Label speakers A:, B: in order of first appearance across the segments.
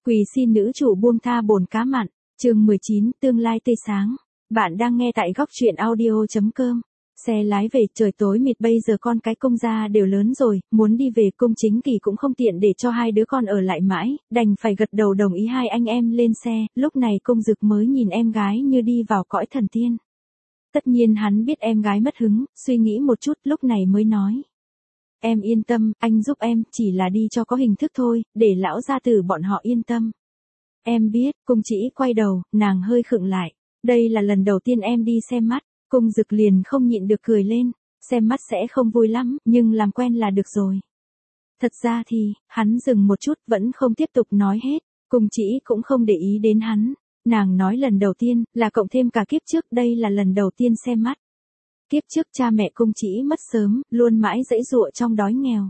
A: Quỳ xin nữ chủ buông tha bồn cá mặn, chương 19, tương lai tươi sáng. Bạn đang nghe tại góc truyện audio.com. Xe lái về, trời tối mịt, bây giờ con cái Công gia đều lớn rồi, muốn đi về Cung Chính Kỳ cũng không tiện để cho hai đứa con ở lại mãi, đành phải gật đầu đồng ý hai anh em lên xe. Lúc này Cung Dực mới nhìn em gái như đi vào cõi thần tiên. Tất nhiên hắn biết em gái mất hứng, suy nghĩ một chút lúc này mới nói. Em yên tâm, anh giúp em, chỉ là đi cho có hình thức thôi, để lão gia tử bọn họ yên tâm. Em biết. Cung Chỉ quay đầu, nàng hơi khựng lại. Đây là lần đầu tiên em đi xem mắt. Cung Dực liền không nhịn được cười lên. Xem mắt sẽ không vui lắm, nhưng làm quen là được rồi. Thật ra thì, hắn dừng một chút vẫn không tiếp tục nói hết. Cung Chỉ cũng không để ý đến hắn. Nàng nói lần đầu tiên, là cộng thêm cả kiếp trước, đây là lần đầu tiên xem mắt. Kiếp trước cha mẹ Cung Chỉ mất sớm, luôn mãi giãy giụa trong đói nghèo.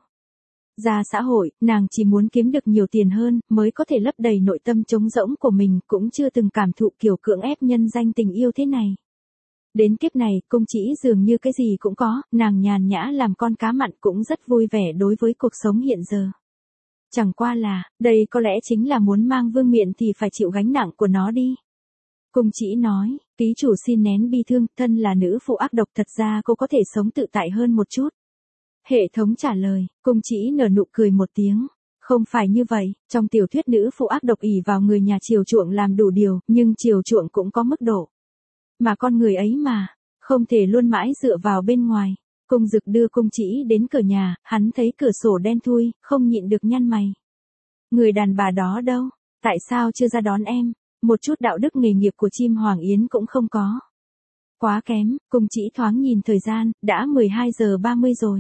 A: Ra xã hội, nàng chỉ muốn kiếm được nhiều tiền hơn, mới có thể lấp đầy nội tâm trống rỗng của mình, cũng chưa từng cảm thụ kiểu cưỡng ép nhân danh tình yêu thế này. Đến kiếp này, Cung Chỉ dường như cái gì cũng có, nàng nhàn nhã làm con cá mặn cũng rất vui vẻ đối với cuộc sống hiện giờ. Chẳng qua là, đây có lẽ chính là muốn mang vương miện thì phải chịu gánh nặng của nó đi. Cung Chỉ nói, ký chủ xin nén bi thương, thân là nữ phụ ác độc, thật ra cô có thể sống tự tại hơn một chút. Hệ thống trả lời. Cung Chỉ nở nụ cười một tiếng. Không phải như vậy, trong tiểu thuyết nữ phụ ác độc ỷ vào người nhà chiều chuộng làm đủ điều, nhưng chiều chuộng cũng có mức độ. Mà con người ấy mà, không thể luôn mãi dựa vào bên ngoài. Cung Dực đưa Cung Chỉ đến cửa nhà, hắn thấy cửa sổ đen thui, không nhịn được nhăn mày. Người đàn bà đó đâu? Tại sao chưa ra đón em? Một chút đạo đức nghề nghiệp của chim Hoàng Yến cũng không có. Quá kém. Cung Chỉ thoáng nhìn thời gian, đã 12 giờ 30 rồi.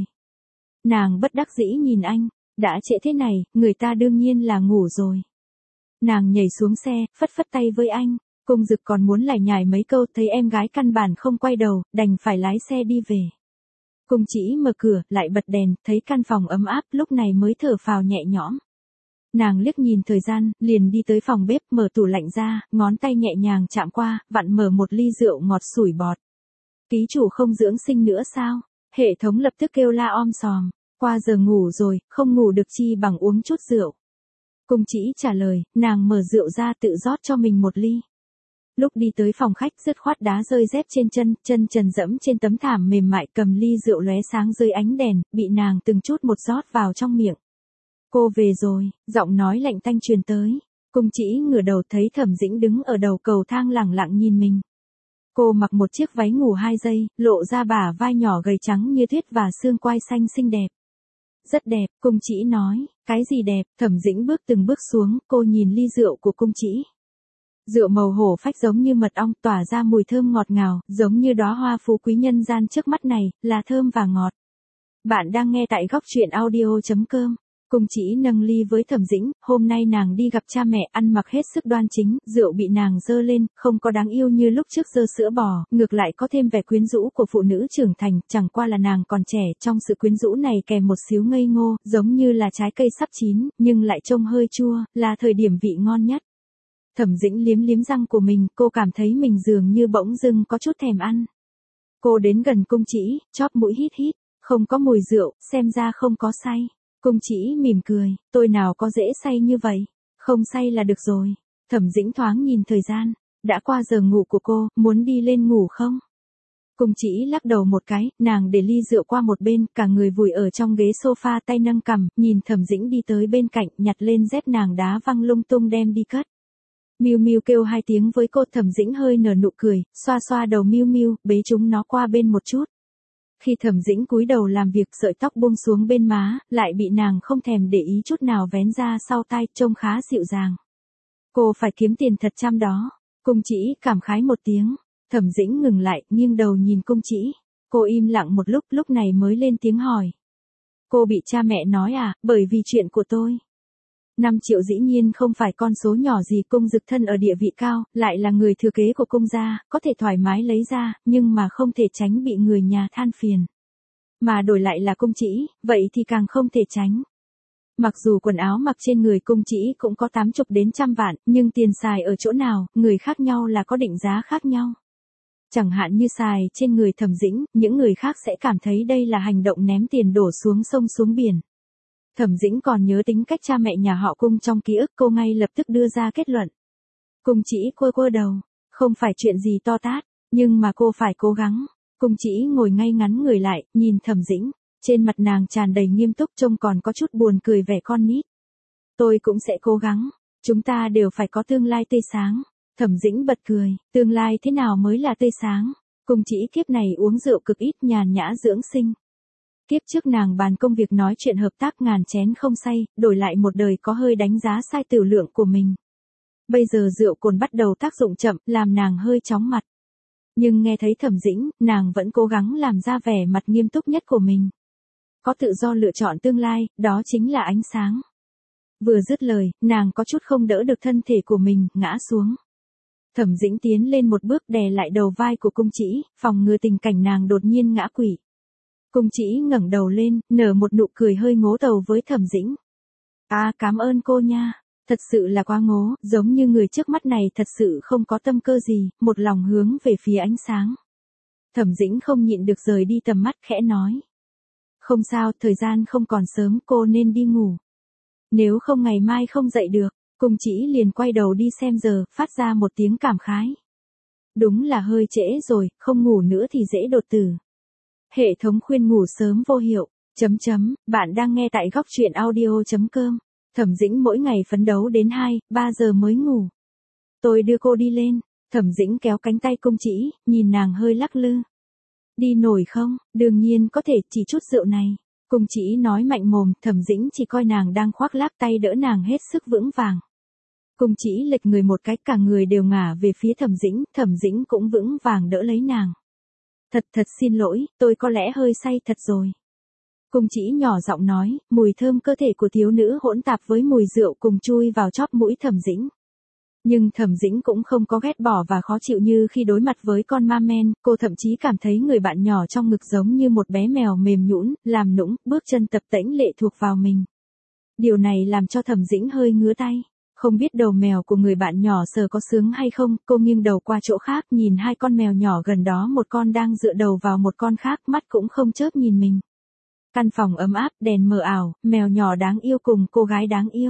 A: Nàng bất đắc dĩ nhìn anh, đã trễ thế này, người ta đương nhiên là ngủ rồi. Nàng nhảy xuống xe, phất phất tay với anh. Cung Dực còn muốn lải nhải mấy câu, thấy em gái căn bản không quay đầu, đành phải lái xe đi về. Cung Chỉ mở cửa, lại bật đèn, thấy căn phòng ấm áp, lúc này mới thở phào nhẹ nhõm. Nàng liếc nhìn thời gian, liền đi tới phòng bếp, mở tủ lạnh ra, ngón tay nhẹ nhàng chạm qua, vặn mở một ly rượu ngọt sủi bọt. Ký chủ không dưỡng sinh nữa sao? Hệ thống lập tức kêu la om sòm. Qua giờ ngủ rồi, không ngủ được chi bằng uống chút rượu. Cung Chỉ trả lời, nàng mở rượu ra tự rót cho mình một ly. Lúc đi tới phòng khách, dứt khoát đá rơi dép trên chân, chân trần dẫm trên tấm thảm mềm mại, cầm ly rượu lóe sáng dưới ánh đèn, bị nàng từng chút một rót vào trong miệng. Cô về rồi, giọng nói lạnh tanh truyền tới. Cung Chỉ ngửa đầu thấy Thẩm Dĩnh đứng ở đầu cầu thang lẳng lặng nhìn mình. Cô mặc một chiếc váy ngủ 2 giây, lộ ra bả vai nhỏ gầy trắng như tuyết và xương quai xanh xinh đẹp. Rất đẹp. Cung Chỉ nói. Cái gì đẹp? Thẩm Dĩnh bước từng bước xuống, cô nhìn ly rượu của Cung Chỉ. Rượu màu hổ phách giống như mật ong, tỏa ra mùi thơm ngọt ngào, giống như đóa hoa phú quý nhân gian trước mắt này, là thơm và ngọt. Bạn đang nghe tại góc truyện audio.com. Cung Chỉ nâng ly với Thẩm Dĩnh, hôm nay nàng đi gặp cha mẹ, ăn mặc hết sức đoan chính, rượu bị nàng dơ lên, không có đáng yêu như lúc trước dơ sữa bò, ngược lại có thêm vẻ quyến rũ của phụ nữ trưởng thành, chẳng qua là nàng còn trẻ, trong sự quyến rũ này kèm một xíu ngây ngô, giống như là trái cây sắp chín, nhưng lại trông hơi chua, là thời điểm vị ngon nhất. Thẩm Dĩnh liếm liếm răng của mình, cô cảm thấy mình dường như bỗng dưng có chút thèm ăn. Cô đến gần Cung Chỉ, chóp mũi hít hít, không có mùi rượu, xem ra không có say. Cung Chỉ mỉm cười, tôi nào có dễ say như vậy, không say là được rồi. Thẩm Dĩnh thoáng nhìn thời gian, đã qua giờ ngủ của cô, muốn đi lên ngủ không? Cung Chỉ lắc đầu một cái, nàng để ly rượu qua một bên, cả người vùi ở trong ghế sofa, tay nâng cằm, nhìn Thẩm Dĩnh đi tới bên cạnh, nhặt lên dép nàng đá văng lung tung đem đi cất. Miu Miu kêu 2 tiếng với cô. Thẩm Dĩnh hơi nở nụ cười, xoa xoa đầu Miu Miu, bế chúng nó qua bên một chút. Khi Thẩm Dĩnh cúi đầu làm việc, sợi tóc buông xuống bên má, lại bị nàng không thèm để ý chút nào vén ra sau tai, trông khá dịu dàng. Cô phải kiếm tiền thật chăm đó. Cung Chỉ cảm khái một tiếng. Thẩm Dĩnh ngừng lại, nghiêng đầu nhìn Cung Chỉ. Cô im lặng một lúc này mới lên tiếng hỏi. Cô bị cha mẹ nói à, bởi vì chuyện của tôi. 5 triệu dĩ nhiên không phải con số nhỏ gì. Cung Dực thân ở địa vị cao, lại là người thừa kế của Cung gia, có thể thoải mái lấy ra, nhưng mà không thể tránh bị người nhà than phiền. Mà đổi lại là Cung Chỉ, vậy thì càng không thể tránh. Mặc dù quần áo mặc trên người Cung Chỉ cũng có 80 đến 100 vạn, nhưng tiền xài ở chỗ nào, người khác nhau là có định giá khác nhau. Chẳng hạn như xài trên người Thẩm Dĩnh, những người khác sẽ cảm thấy đây là hành động ném tiền đổ xuống sông xuống biển. Thẩm Dĩnh còn nhớ tính cách cha mẹ nhà họ Cung trong ký ức, cô ngay lập tức đưa ra kết luận. Cung Chỉ quơ quơ đầu, không phải chuyện gì to tát, nhưng mà cô phải cố gắng. Cung Chỉ ngồi ngay ngắn người lại, nhìn Thẩm Dĩnh, trên mặt nàng tràn đầy nghiêm túc, trông còn có chút buồn cười vẻ con nít. Tôi cũng sẽ cố gắng, chúng ta đều phải có tương lai tươi sáng. Thẩm Dĩnh bật cười, tương lai thế nào mới là tươi sáng? Cung Chỉ kiếp này uống rượu cực ít, nhàn nhã dưỡng sinh. Kiếp trước nàng bàn công việc nói chuyện hợp tác ngàn chén không say, đổi lại một đời có hơi đánh giá sai tiểu lượng của mình. Bây giờ rượu cồn bắt đầu tác dụng chậm, làm nàng hơi chóng mặt. Nhưng nghe thấy Thẩm Dĩnh, nàng vẫn cố gắng làm ra vẻ mặt nghiêm túc nhất của mình. Có tự do lựa chọn tương lai, đó chính là ánh sáng. Vừa dứt lời, nàng có chút không đỡ được thân thể của mình, ngã xuống. Thẩm Dĩnh tiến lên một bước đè lại đầu vai của Cung Chỉ, phòng ngừa tình cảnh nàng đột nhiên ngã quỵ. Cung Chỉ ngẩng đầu lên, nở một nụ cười hơi ngố tàu với Thẩm Dĩnh. Cảm ơn cô nha, thật sự là quá ngố, giống như người trước mắt này thật sự không có tâm cơ gì, một lòng hướng về phía ánh sáng. Thẩm Dĩnh không nhịn được rời đi tầm mắt, khẽ nói. Không sao, thời gian không còn sớm, cô nên đi ngủ. Nếu không ngày mai không dậy được. Cung Chỉ liền quay đầu đi xem giờ, phát ra một tiếng cảm khái. Đúng là hơi trễ rồi, không ngủ nữa thì dễ đột tử. Hệ thống khuyên ngủ sớm vô hiệu. Bạn đang nghe tại góc truyện audio.com. Thẩm Dĩnh mỗi ngày phấn đấu đến 2-3 giờ mới ngủ. Tôi đưa cô đi lên. Thẩm Dĩnh kéo cánh tay Cung Chỉ, nhìn nàng hơi lắc lư. Đi nổi không? Đương nhiên có thể, chỉ chút rượu này. Cung Chỉ nói mạnh mồm, Thẩm Dĩnh chỉ coi nàng đang khoác lác, tay đỡ nàng hết sức vững vàng. Cung Chỉ lệch người một cái, cả người đều ngả về phía Thẩm Dĩnh cũng vững vàng đỡ lấy nàng. Thật xin lỗi, tôi có lẽ hơi say thật rồi. Cung Chỉ nhỏ giọng nói, mùi thơm cơ thể của thiếu nữ hỗn tạp với mùi rượu cùng chui vào chóp mũi Thẩm Dĩnh. Nhưng Thẩm Dĩnh cũng không có ghét bỏ và khó chịu như khi đối mặt với con ma men, cô thậm chí cảm thấy người bạn nhỏ trong ngực giống như một bé mèo mềm nhũn, làm nũng, bước chân tập tễnh lệ thuộc vào mình. Điều này làm cho Thẩm Dĩnh hơi ngứa tay. Không biết đầu mèo của người bạn nhỏ sờ có sướng hay không, cô nghiêng đầu qua chỗ khác, nhìn hai con mèo nhỏ gần đó, một con đang dựa đầu vào một con khác, mắt cũng không chớp nhìn mình. Căn phòng ấm áp, đèn mờ ảo, mèo nhỏ đáng yêu cùng cô gái đáng yêu.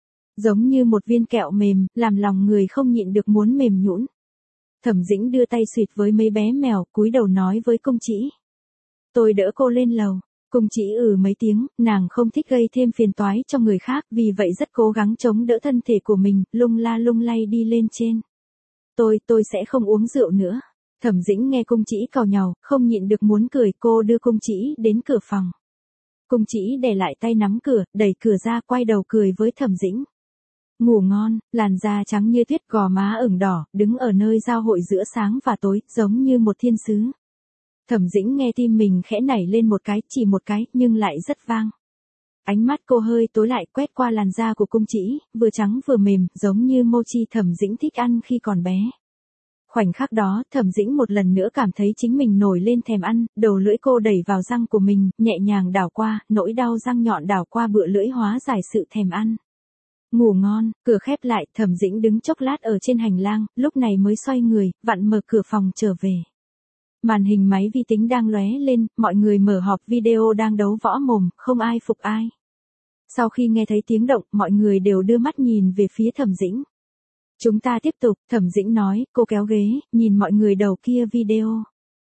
A: Giống như một viên kẹo mềm, làm lòng người không nhịn được muốn mềm nhũn. Thẩm Dĩnh đưa tay xịt với mấy bé mèo, cúi đầu nói với Cung Chỉ. Tôi đỡ cô lên lầu. Cung Chỉ mấy tiếng, nàng không thích gây thêm phiền toái cho người khác, vì vậy rất cố gắng chống đỡ thân thể của mình, lung la lung lay đi lên trên. Tôi sẽ không uống rượu nữa. Thẩm Dĩnh nghe Cung Chỉ càu nhàu, không nhịn được muốn cười, cô đưa Cung Chỉ đến cửa phòng. Cung Chỉ để lại tay nắm cửa, đẩy cửa ra, quay đầu cười với Thẩm Dĩnh. Ngủ ngon, làn da trắng như tuyết, gò má ửng đỏ, đứng ở nơi giao hội giữa sáng và tối, giống như một thiên sứ. Thẩm Dĩnh nghe tim mình khẽ nảy lên một cái, chỉ một cái, nhưng lại rất vang. Ánh mắt cô hơi tối lại, quét qua làn da của Cung Chỉ, vừa trắng vừa mềm, giống như mochi Thẩm Dĩnh thích ăn khi còn bé. Khoảnh khắc đó, Thẩm Dĩnh một lần nữa cảm thấy chính mình nổi lên thèm ăn, đầu lưỡi cô đẩy vào răng của mình, nhẹ nhàng đảo qua, nỗi đau răng nhọn đảo qua bựa lưỡi hóa giải sự thèm ăn. Ngủ ngon, cửa khép lại, Thẩm Dĩnh đứng chốc lát ở trên hành lang, lúc này mới xoay người, vặn mở cửa phòng trở về. Màn hình máy vi tính đang lóe lên, mọi người mở họp video đang đấu võ mồm, không ai phục ai. Sau khi nghe thấy tiếng động, mọi người đều đưa mắt nhìn về phía Thẩm Dĩnh. Chúng ta tiếp tục, Thẩm Dĩnh nói, cô kéo ghế, nhìn mọi người đầu kia video.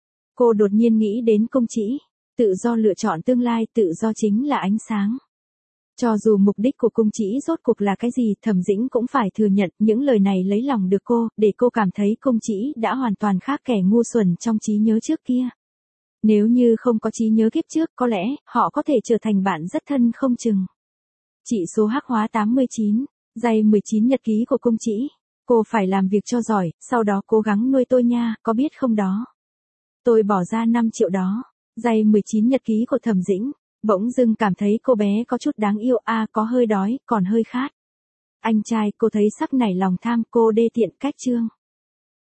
A: Cô đột nhiên nghĩ đến Cung Chỉ. Tự do lựa chọn tương lai, tự do chính là ánh sáng. Cho dù mục đích của Cung Chỉ rốt cuộc là cái gì, Thẩm Dĩnh cũng phải thừa nhận, những lời này lấy lòng được cô, để cô cảm thấy Cung Chỉ đã hoàn toàn khác kẻ ngu xuẩn trong trí nhớ trước kia. Nếu như không có trí nhớ kiếp trước, có lẽ, họ có thể trở thành bạn rất thân không chừng. Chỉ số hắc hóa 89, giây 19 nhật ký của Cung Chỉ. Cô phải làm việc cho giỏi, sau đó cố gắng nuôi tôi nha, có biết không đó? Tôi bỏ ra 5 triệu đó. Giây 19 nhật ký của Thẩm Dĩnh. Bỗng dưng cảm thấy cô bé có chút đáng yêu, có hơi đói, còn hơi khát. Anh trai, cô thấy sắc nảy lòng tham, cô đê tiện cách chương.